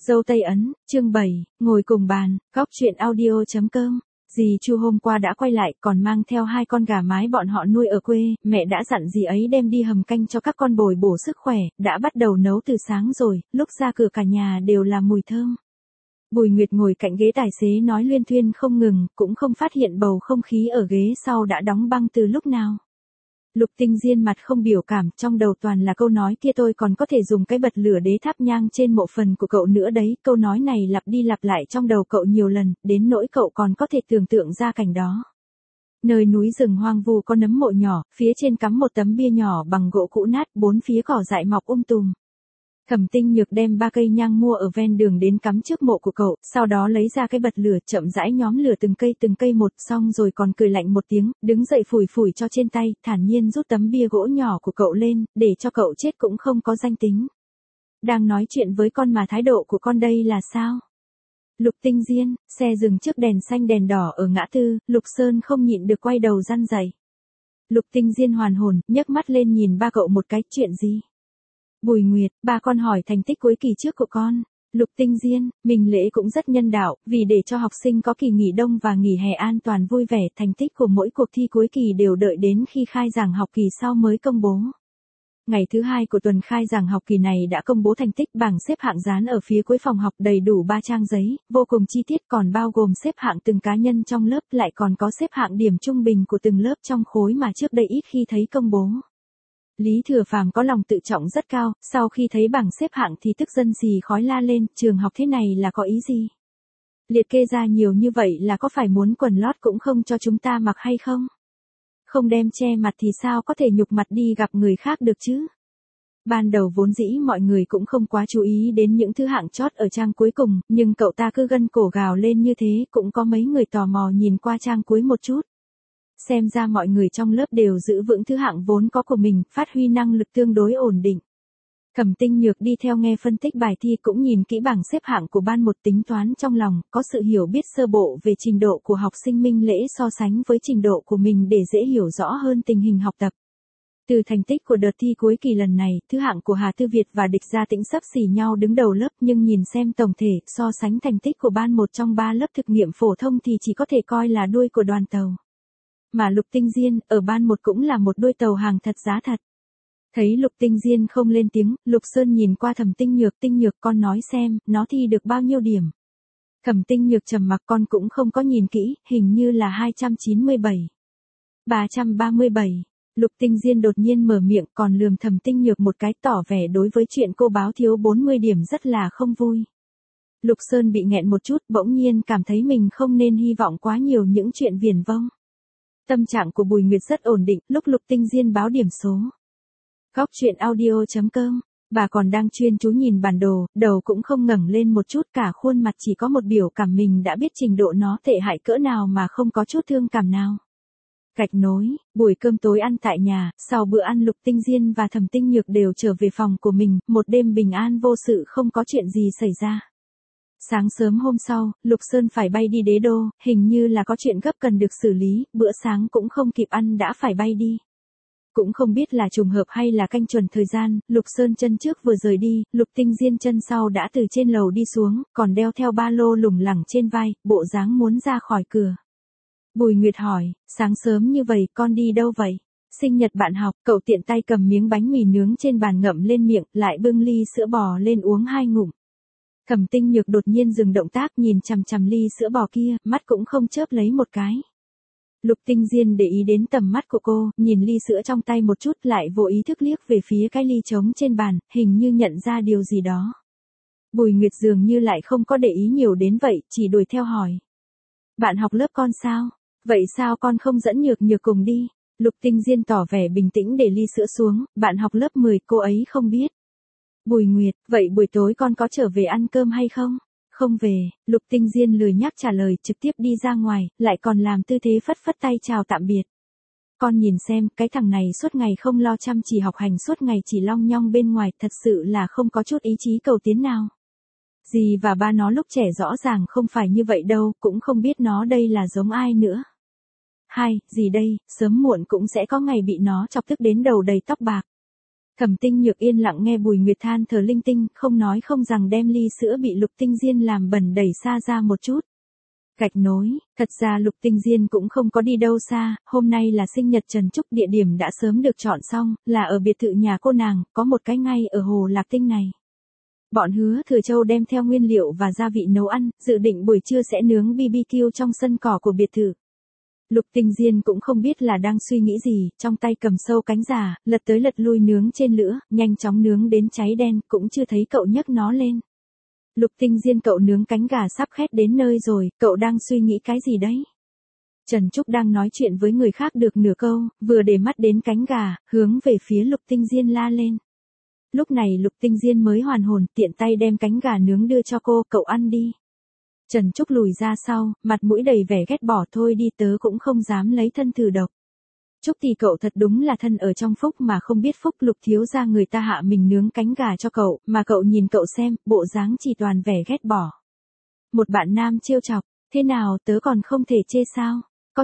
Dâu Tây Ấn, chương 7, ngồi cùng bàn, góc chuyện audio.com. Dì Chu hôm qua đã quay lại, còn mang theo 2 con gà mái bọn họ nuôi ở quê, mẹ đã dặn dì ấy đem đi hầm canh cho các con bồi bổ sức khỏe, đã bắt đầu nấu từ sáng rồi, lúc ra cửa cả nhà đều là mùi thơm. Bùi Nguyệt ngồi cạnh ghế tài xế nói luyên thuyên không ngừng, cũng không phát hiện bầu không khí ở ghế sau đã đóng băng từ lúc nào. Lục Tinh Diên mặt không biểu cảm, trong đầu toàn là câu nói kia tôi còn có thể dùng cái bật lửa đế thắp nhang trên mộ phần của cậu nữa đấy, câu nói này lặp đi lặp lại trong đầu cậu nhiều lần, đến nỗi cậu còn có thể tưởng tượng ra cảnh đó. Nơi núi rừng hoang vu có nấm mộ nhỏ, phía trên cắm một tấm bia nhỏ bằng gỗ cũ nát, bốn phía cỏ dại mọc tùm. Thẩm Tinh Nhược đem 3 cây nhang mua ở ven đường đến cắm trước mộ của cậu, sau đó lấy ra cái bật lửa chậm rãi nhóm lửa từng cây một, xong rồi còn cười lạnh một tiếng, đứng dậy phủi phủi cho trên tay, thản nhiên rút tấm bia gỗ nhỏ của cậu lên, để cho cậu chết cũng không có danh tính. Đang nói chuyện với con mà thái độ của con đây là sao? Lục Tinh Diên, xe dừng trước đèn xanh đèn đỏ ở ngã tư, Lục Sơn không nhịn được quay đầu răn rẩy. Lục Tinh Diên hoàn hồn, nhấc mắt lên nhìn ba cậu một cái, chuyện gì? Bùi Nguyệt, ba con hỏi thành tích cuối kỳ trước của con. Lục Tinh Diên, mình lễ cũng rất nhân đạo, vì để cho học sinh có kỳ nghỉ đông và nghỉ hè an toàn vui vẻ, thành tích của mỗi cuộc thi cuối kỳ đều đợi đến khi khai giảng học kỳ sau mới công bố. Ngày thứ 2 của tuần khai giảng học kỳ này đã công bố thành tích, bảng xếp hạng dán ở phía cuối phòng học đầy đủ 3 trang giấy, vô cùng chi tiết, còn bao gồm xếp hạng từng cá nhân trong lớp, lại còn có xếp hạng điểm trung bình của từng lớp trong khối mà trước đây ít khi thấy công bố. Lý Thừa Phàm có lòng tự trọng rất cao, sau khi thấy bảng xếp hạng thì tức dân xì khói la lên, trường học thế này là có ý gì? Liệt kê ra nhiều như vậy là có phải muốn quần lót cũng không cho chúng ta mặc hay không? Không đem che mặt thì sao có thể nhục mặt đi gặp người khác được chứ? Ban đầu vốn dĩ mọi người cũng không quá chú ý đến những thứ hạng chót ở trang cuối cùng, nhưng cậu ta cứ gân cổ gào lên như thế, cũng có mấy người tò mò nhìn qua trang cuối một chút. Xem ra mọi người trong lớp đều giữ vững thứ hạng vốn có của mình, phát huy năng lực tương đối ổn định. Thẩm Tinh Nhược đi theo nghe phân tích bài thi cũng nhìn kỹ bảng xếp hạng của ban một, tính toán trong lòng, có sự hiểu biết sơ bộ về trình độ của học sinh Minh Lễ so sánh với trình độ của mình để dễ hiểu rõ hơn tình hình học tập. Từ thành tích của đợt thi cuối kỳ lần này, thứ hạng của Hà Tư Việt và Địch Gia Tĩnh xấp xỉ nhau đứng đầu lớp, nhưng nhìn xem tổng thể, so sánh thành tích của ban một trong 3 lớp thực nghiệm phổ thông thì chỉ có thể coi là đuôi của đoàn tàu. Mà Lục Tinh Diên, ở ban một cũng là một đuôi tàu hàng thật giá thật. Thấy Lục Tinh Diên không lên tiếng, Lục Sơn nhìn qua Thẩm Tinh Nhược con nói xem, nó thi được bao nhiêu điểm. Thẩm Tinh Nhược trầm mặc, con cũng không có nhìn kỹ, hình như là 297. 337. Lục Tinh Diên đột nhiên mở miệng, còn lườm Thẩm Tinh Nhược một cái, tỏ vẻ đối với chuyện cô báo thiếu 40 điểm rất là không vui. Lục Sơn bị nghẹn một chút, bỗng nhiên cảm thấy mình không nên hy vọng quá nhiều những chuyện viển vông. Tâm trạng của Bùi Nguyệt rất ổn định, lúc Lục Tinh Diên báo điểm số. Góc chuyện audio.com, bà còn đang chuyên chú nhìn bản đồ, đầu cũng không ngẩng lên một chút, cả khuôn mặt chỉ có một biểu cảm mình đã biết trình độ nó tệ hại cỡ nào mà không có chút thương cảm nào. Gạch nối, buổi cơm tối ăn tại nhà, sau bữa ăn Lục Tinh Diên và Thẩm Tinh Nhược đều trở về phòng của mình, một đêm bình an vô sự, không có chuyện gì xảy ra. Sáng sớm hôm sau, Lục Sơn phải bay đi Đế Đô, hình như là có chuyện gấp cần được xử lý, bữa sáng cũng không kịp ăn đã phải bay đi. Cũng không biết là trùng hợp hay là canh chuẩn thời gian, Lục Sơn chân trước vừa rời đi, Lục Tinh Diên chân sau đã từ trên lầu đi xuống, còn đeo theo ba lô lủng lẳng trên vai, bộ dáng muốn ra khỏi cửa. Bùi Nguyệt hỏi, sáng sớm như vậy con đi đâu vậy? Sinh nhật bạn học, cậu tiện tay cầm miếng bánh mì nướng trên bàn ngậm lên miệng, lại bưng ly sữa bò lên uống 2 ngụm. Thẩm Tinh Nhược đột nhiên dừng động tác, nhìn chằm chằm ly sữa bò kia, mắt cũng không chớp lấy một cái. Lục Tinh Diên để ý đến tầm mắt của cô, nhìn ly sữa trong tay một chút, lại vô ý thức liếc về phía cái ly trống trên bàn, hình như nhận ra điều gì đó. Bùi Nguyệt dường như lại không có để ý nhiều đến vậy, chỉ đuổi theo hỏi. Bạn học lớp con sao? Vậy sao con không dẫn Nhược cùng đi? Lục Tinh Diên tỏ vẻ bình tĩnh để ly sữa xuống, bạn học lớp 10, cô ấy không biết. Bùi Nguyệt, vậy buổi tối con có trở về ăn cơm hay không? Không về, Lục Tinh Diên lười nhác trả lời, trực tiếp đi ra ngoài, lại còn làm tư thế phất phất tay chào tạm biệt. Con nhìn xem, cái thằng này suốt ngày không lo chăm chỉ học hành, suốt ngày chỉ long nhong bên ngoài, thật sự là không có chút ý chí cầu tiến nào. Dì và ba nó lúc trẻ rõ ràng không phải như vậy đâu, cũng không biết nó đây là giống ai nữa. Dì đây, sớm muộn cũng sẽ có ngày bị nó chọc tức đến đầu đầy tóc bạc. Thẩm Tinh Nhược yên lặng nghe Bùi Nguyệt than thở linh tinh, không nói không rằng đem ly sữa bị Lục Tinh Diên làm bẩn đẩy xa ra một chút. Gạch nối, thật ra Lục Tinh Diên cũng không có đi đâu xa, hôm nay là sinh nhật Trần Trúc, địa điểm đã sớm được chọn xong, là ở biệt thự nhà cô nàng, có một cái ngay ở Hồ Lạc Tinh này. Bọn Hứa Thừa Châu đem theo nguyên liệu và gia vị nấu ăn, dự định buổi trưa sẽ nướng BBQ trong sân cỏ của biệt thự. Lục Tinh Diên cũng không biết là đang suy nghĩ gì, trong tay cầm sâu cánh gà, lật tới lật lui nướng trên lửa, nhanh chóng nướng đến cháy đen, cũng chưa thấy cậu nhấc nó lên. Lục Tinh Diên, cậu nướng cánh gà sắp khét đến nơi rồi, cậu đang suy nghĩ cái gì đấy? Trần Trúc đang nói chuyện với người khác được nửa câu, vừa để mắt đến cánh gà, hướng về phía Lục Tinh Diên la lên. Lúc này Lục Tinh Diên mới hoàn hồn, tiện tay đem cánh gà nướng đưa cho cô, cậu ăn đi. Trần Trúc lùi ra sau, mặt mũi đầy vẻ ghét bỏ, thôi đi, tớ cũng không dám lấy thân thử độc. Trúc thì cậu thật đúng là thân ở trong phúc mà không biết phúc. Lục thiếu gia người ta hạ mình nướng cánh gà cho cậu, mà cậu nhìn cậu xem, bộ dáng chỉ toàn vẻ ghét bỏ. Một bạn nam trêu chọc, thế nào tớ còn không thể chê sao?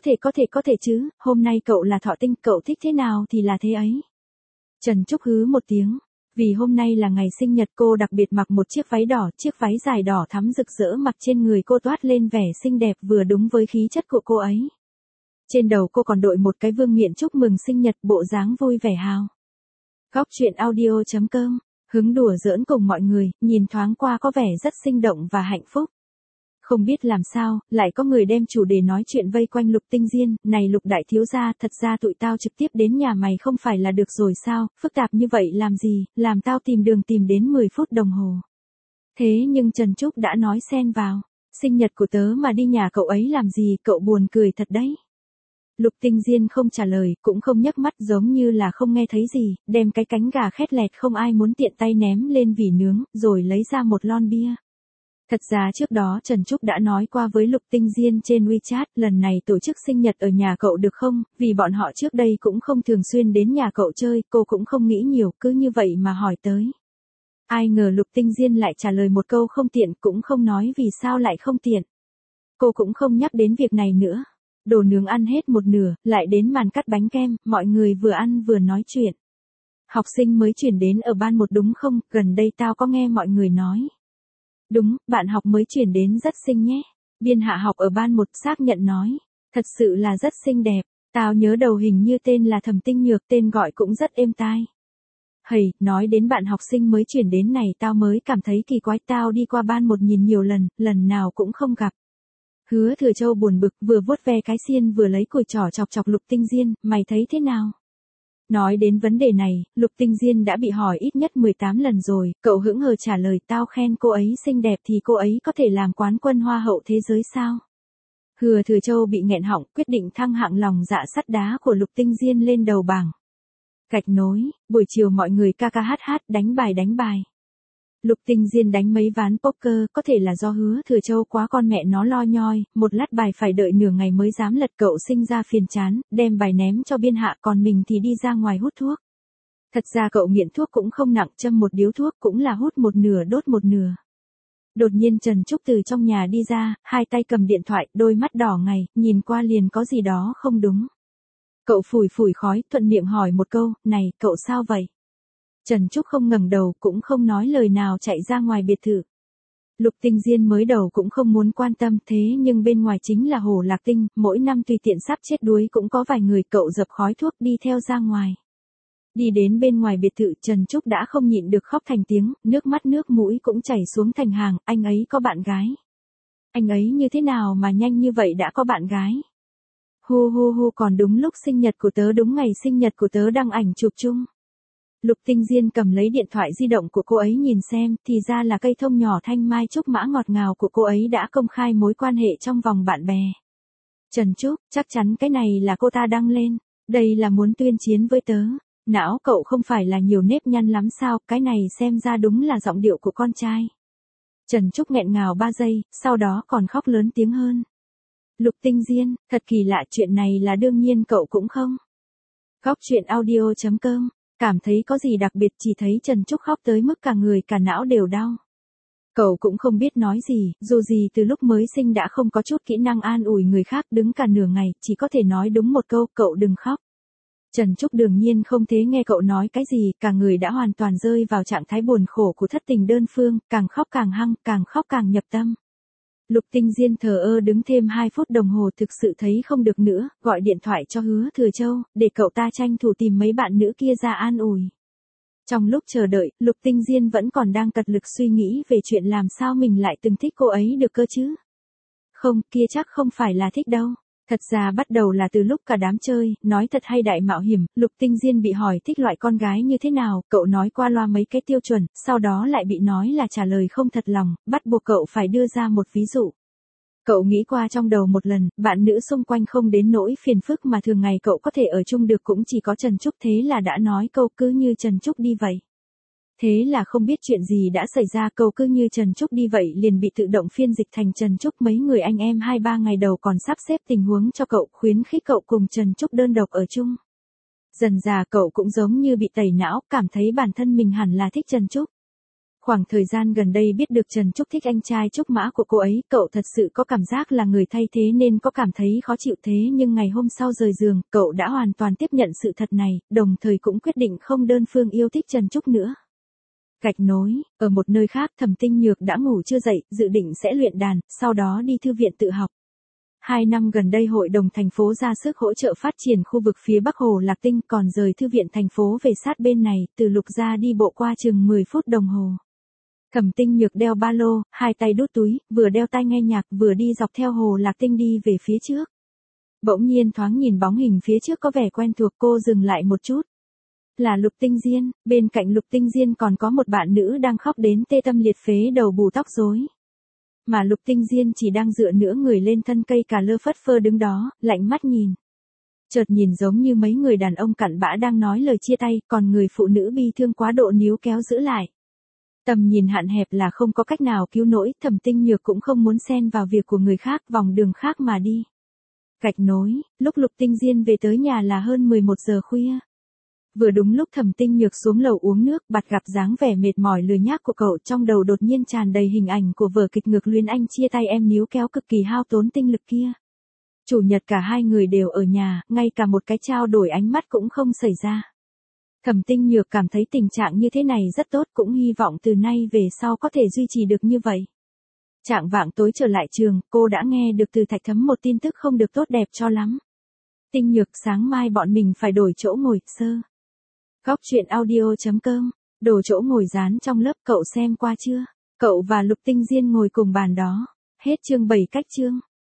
Có thể chứ, hôm nay cậu là thọ tinh, cậu thích thế nào thì là thế ấy. Trần Trúc hứ một tiếng. Vì hôm nay là ngày sinh nhật cô đặc biệt mặc một chiếc váy đỏ, chiếc váy dài đỏ thắm rực rỡ mặc trên người cô toát lên vẻ xinh đẹp vừa đúng với khí chất của cô ấy. Trên đầu cô còn đội một cái vương miện chúc mừng sinh nhật, bộ dáng vui vẻ hào. Góc truyện audio.com, hứng đùa giỡn cùng mọi người, nhìn thoáng qua có vẻ rất sinh động và hạnh phúc. Không biết làm sao, lại có người đem chủ đề nói chuyện vây quanh Lục Tinh Diên, này Lục đại thiếu gia, thật ra tụi tao trực tiếp đến nhà mày không phải là được rồi sao, phức tạp như vậy làm gì, làm tao tìm đường tìm đến 10 phút đồng hồ. Thế nhưng Trần Trúc đã nói xen vào, sinh nhật của tớ mà đi nhà cậu ấy làm gì, cậu buồn cười thật đấy. Lục Tinh Diên không trả lời, cũng không nhấc mắt, giống như là không nghe thấy gì, đem cái cánh gà khét lẹt không ai muốn tiện tay ném lên vỉ nướng, rồi lấy ra một lon bia. Thật ra trước đó Trần Trúc đã nói qua với Lục Tinh Diên trên WeChat, lần này tổ chức sinh nhật ở nhà cậu được không, vì bọn họ trước đây cũng không thường xuyên đến nhà cậu chơi, cô cũng không nghĩ nhiều, cứ như vậy mà hỏi tới. Ai ngờ Lục Tinh Diên lại trả lời một câu không tiện, cũng không nói vì sao lại không tiện. Cô cũng không nhắc đến việc này nữa. Đồ nướng ăn hết một nửa, lại đến màn cắt bánh kem, mọi người vừa ăn vừa nói chuyện. Học sinh mới chuyển đến ở ban 1 đúng không, gần đây tao có nghe mọi người nói. Đúng, bạn học mới chuyển đến rất xinh nhé. Biên Hạ học ở ban 1 xác nhận nói. Thật sự là rất xinh đẹp, tao nhớ đầu hình như tên là Thẩm Tinh Nhược, tên gọi cũng rất êm tai. Hầy, nói đến bạn học sinh mới chuyển đến này tao mới cảm thấy kỳ quái, tao đi qua ban 1 nhìn nhiều lần, lần nào cũng không gặp. Hứa Thừa Châu buồn bực, vừa vuốt ve cái xiên vừa lấy cùi trỏ chọc chọc Lục Tinh Diên, mày thấy thế nào? Nói đến vấn đề này, Lục Tinh Diên đã bị hỏi ít nhất 18 lần rồi, cậu hững hờ trả lời, tao khen cô ấy xinh đẹp thì cô ấy có thể làm quán quân hoa hậu thế giới sao? Hứa Thừa Châu bị nghẹn họng, quyết định thăng hạng lòng dạ sắt đá của Lục Tinh Diên lên đầu bảng. Gạch nối, buổi chiều mọi người ca ca hát hát, đánh bài. Lục Tinh Diên đánh mấy ván poker, có thể là do Hứa Thừa Châu quá con mẹ nó lo nhoi, một lát bài phải đợi nửa ngày mới dám lật, cậu sinh ra phiền chán, đem bài ném cho Biên Hạ, còn mình thì đi ra ngoài hút thuốc. Thật ra cậu nghiện thuốc cũng không nặng, châm một điếu thuốc cũng là hút một nửa đốt một nửa. Đột nhiên Trần Trúc từ trong nhà đi ra, hai tay cầm điện thoại, đôi mắt đỏ ngày, nhìn qua liền có gì đó không đúng. Cậu phủi phủi khói, thuận miệng hỏi một câu, này, cậu sao vậy? Trần Trúc không ngẩng đầu, cũng không nói lời nào chạy ra ngoài biệt thự. Lục Tinh Diên mới đầu cũng không muốn quan tâm, thế nhưng bên ngoài chính là Hồ Lạc Tinh, mỗi năm tùy tiện sắp chết đuối cũng có vài người, cậu dập khói thuốc đi theo ra ngoài. Đi đến bên ngoài biệt thự, Trần Trúc đã không nhịn được khóc thành tiếng, nước mắt nước mũi cũng chảy xuống thành hàng, anh ấy có bạn gái. Anh ấy như thế nào mà nhanh như vậy đã có bạn gái? Hu, còn đúng lúc sinh nhật của tớ, đúng ngày sinh nhật của tớ đăng ảnh chụp chung. Lục Tinh Diên cầm lấy điện thoại di động của cô ấy nhìn xem, thì ra là cây thông nhỏ thanh mai trúc mã ngọt ngào của cô ấy đã công khai mối quan hệ trong vòng bạn bè. Trần Trúc, chắc chắn cái này là cô ta đăng lên, đây là muốn tuyên chiến với tớ. Não cậu không phải là nhiều nếp nhăn lắm sao, cái này xem ra đúng là giọng điệu của con trai. Trần Trúc nghẹn ngào 3 giây, sau đó còn khóc lớn tiếng hơn. Lục Tinh Diên, thật kỳ lạ, chuyện này là đương nhiên cậu cũng không. Góc truyện audio.com, cảm thấy có gì đặc biệt, chỉ thấy Trần Trúc khóc tới mức cả người cả não đều đau. Cậu cũng không biết nói gì, dù gì từ lúc mới sinh đã không có chút kỹ năng an ủi người khác, đứng cả nửa ngày, chỉ có thể nói đúng một câu, cậu đừng khóc. Trần Trúc đương nhiên không thế nghe cậu nói cái gì, cả người đã hoàn toàn rơi vào trạng thái buồn khổ của thất tình đơn phương, càng khóc càng hăng, càng khóc càng nhập tâm. Lục Tinh Diên thờ ơ đứng thêm 2 phút đồng hồ thực sự thấy không được nữa, gọi điện thoại cho Hứa Thừa Châu, để cậu ta tranh thủ tìm mấy bạn nữ kia ra an ủi. Trong lúc chờ đợi, Lục Tinh Diên vẫn còn đang cật lực suy nghĩ về chuyện làm sao mình lại từng thích cô ấy được cơ chứ. Không, kia chắc không phải là thích đâu. Thật ra bắt đầu là từ lúc cả đám chơi, nói thật hay đại mạo hiểm, Lục Tinh Diên bị hỏi thích loại con gái như thế nào, cậu nói qua loa mấy cái tiêu chuẩn, sau đó lại bị nói là trả lời không thật lòng, bắt buộc cậu phải đưa ra một ví dụ. Cậu nghĩ qua trong đầu một lần, bạn nữ xung quanh không đến nỗi phiền phức mà thường ngày cậu có thể ở chung được cũng chỉ có Trần Trúc, thế là đã nói câu cứ như Trần Trúc đi vậy. Thế là không biết chuyện gì đã xảy ra, câu cứ như Trần Trúc đi vậy liền bị tự động phiên dịch thành Trần Trúc. Mấy người anh em 2-3 ngày đầu còn sắp xếp tình huống cho cậu, khuyến khích cậu cùng Trần Trúc đơn độc ở chung. Dần dà cậu cũng giống như bị tẩy não, cảm thấy bản thân mình hẳn là thích Trần Trúc. Khoảng thời gian gần đây biết được Trần Trúc thích anh trai Trúc Mã của cô ấy, cậu thật sự có cảm giác là người thay thế nên có cảm thấy khó chịu, thế nhưng ngày hôm sau rời giường, cậu đã hoàn toàn tiếp nhận sự thật này, đồng thời cũng quyết định không đơn phương yêu thích Trần Trúc nữa. Gạch nối, ở một nơi khác Thẩm Tinh Nhược đã ngủ chưa dậy, dự định sẽ luyện đàn, sau đó đi thư viện tự học. 2 năm gần đây hội đồng thành phố ra sức hỗ trợ phát triển khu vực phía Bắc Hồ Lạc Tinh, còn rời thư viện thành phố về sát bên này, từ Lục gia đi bộ qua chừng 10 phút đồng hồ. Thẩm Tinh Nhược đeo ba lô, 2 tay đút túi, vừa đeo tai nghe nhạc vừa đi dọc theo Hồ Lạc Tinh đi về phía trước. Bỗng nhiên thoáng nhìn bóng hình phía trước có vẻ quen thuộc, cô dừng lại một chút. Là Lục Tinh Diên, bên cạnh Lục Tinh Diên còn có một bạn nữ đang khóc đến tê tâm liệt phế, đầu bù tóc rối. Mà Lục Tinh Diên chỉ đang dựa nửa người lên thân cây cà lơ phất phơ đứng đó, lạnh mắt nhìn. Chợt nhìn giống như mấy người đàn ông cặn bã đang nói lời chia tay, còn người phụ nữ bi thương quá độ níu kéo giữ lại. Tầm nhìn hạn hẹp là không có cách nào cứu nỗi, Thẩm Tinh Nhược cũng không muốn xen vào việc của người khác, vòng đường khác mà đi. Gạch nối, lúc Lục Tinh Diên về tới nhà là hơn 11 giờ khuya. Vừa đúng lúc Thẩm Tinh Nhược xuống lầu uống nước, bạt gặp dáng vẻ mệt mỏi lười nhác của cậu, trong đầu đột nhiên tràn đầy hình ảnh của vở kịch ngược luyến anh chia tay em níu kéo cực kỳ hao tốn tinh lực kia. Chủ nhật cả hai người đều ở nhà, ngay cả một cái trao đổi ánh mắt cũng không xảy ra. Thẩm Tinh Nhược cảm thấy tình trạng như thế này rất tốt, cũng hy vọng từ nay về sau có thể duy trì được như vậy. Chạng vạng tối trở lại trường, cô đã nghe được từ Thạch Thấm một tin tức không được tốt đẹp cho lắm. Tinh Nhược, sáng mai bọn mình phải đổi chỗ ngồi, sơ. Góc truyện audio.com, đồ chỗ ngồi dán trong lớp, cậu xem qua chưa? Cậu và Lục Tinh Diên ngồi cùng bàn đó. Hết chương 7 cách chương.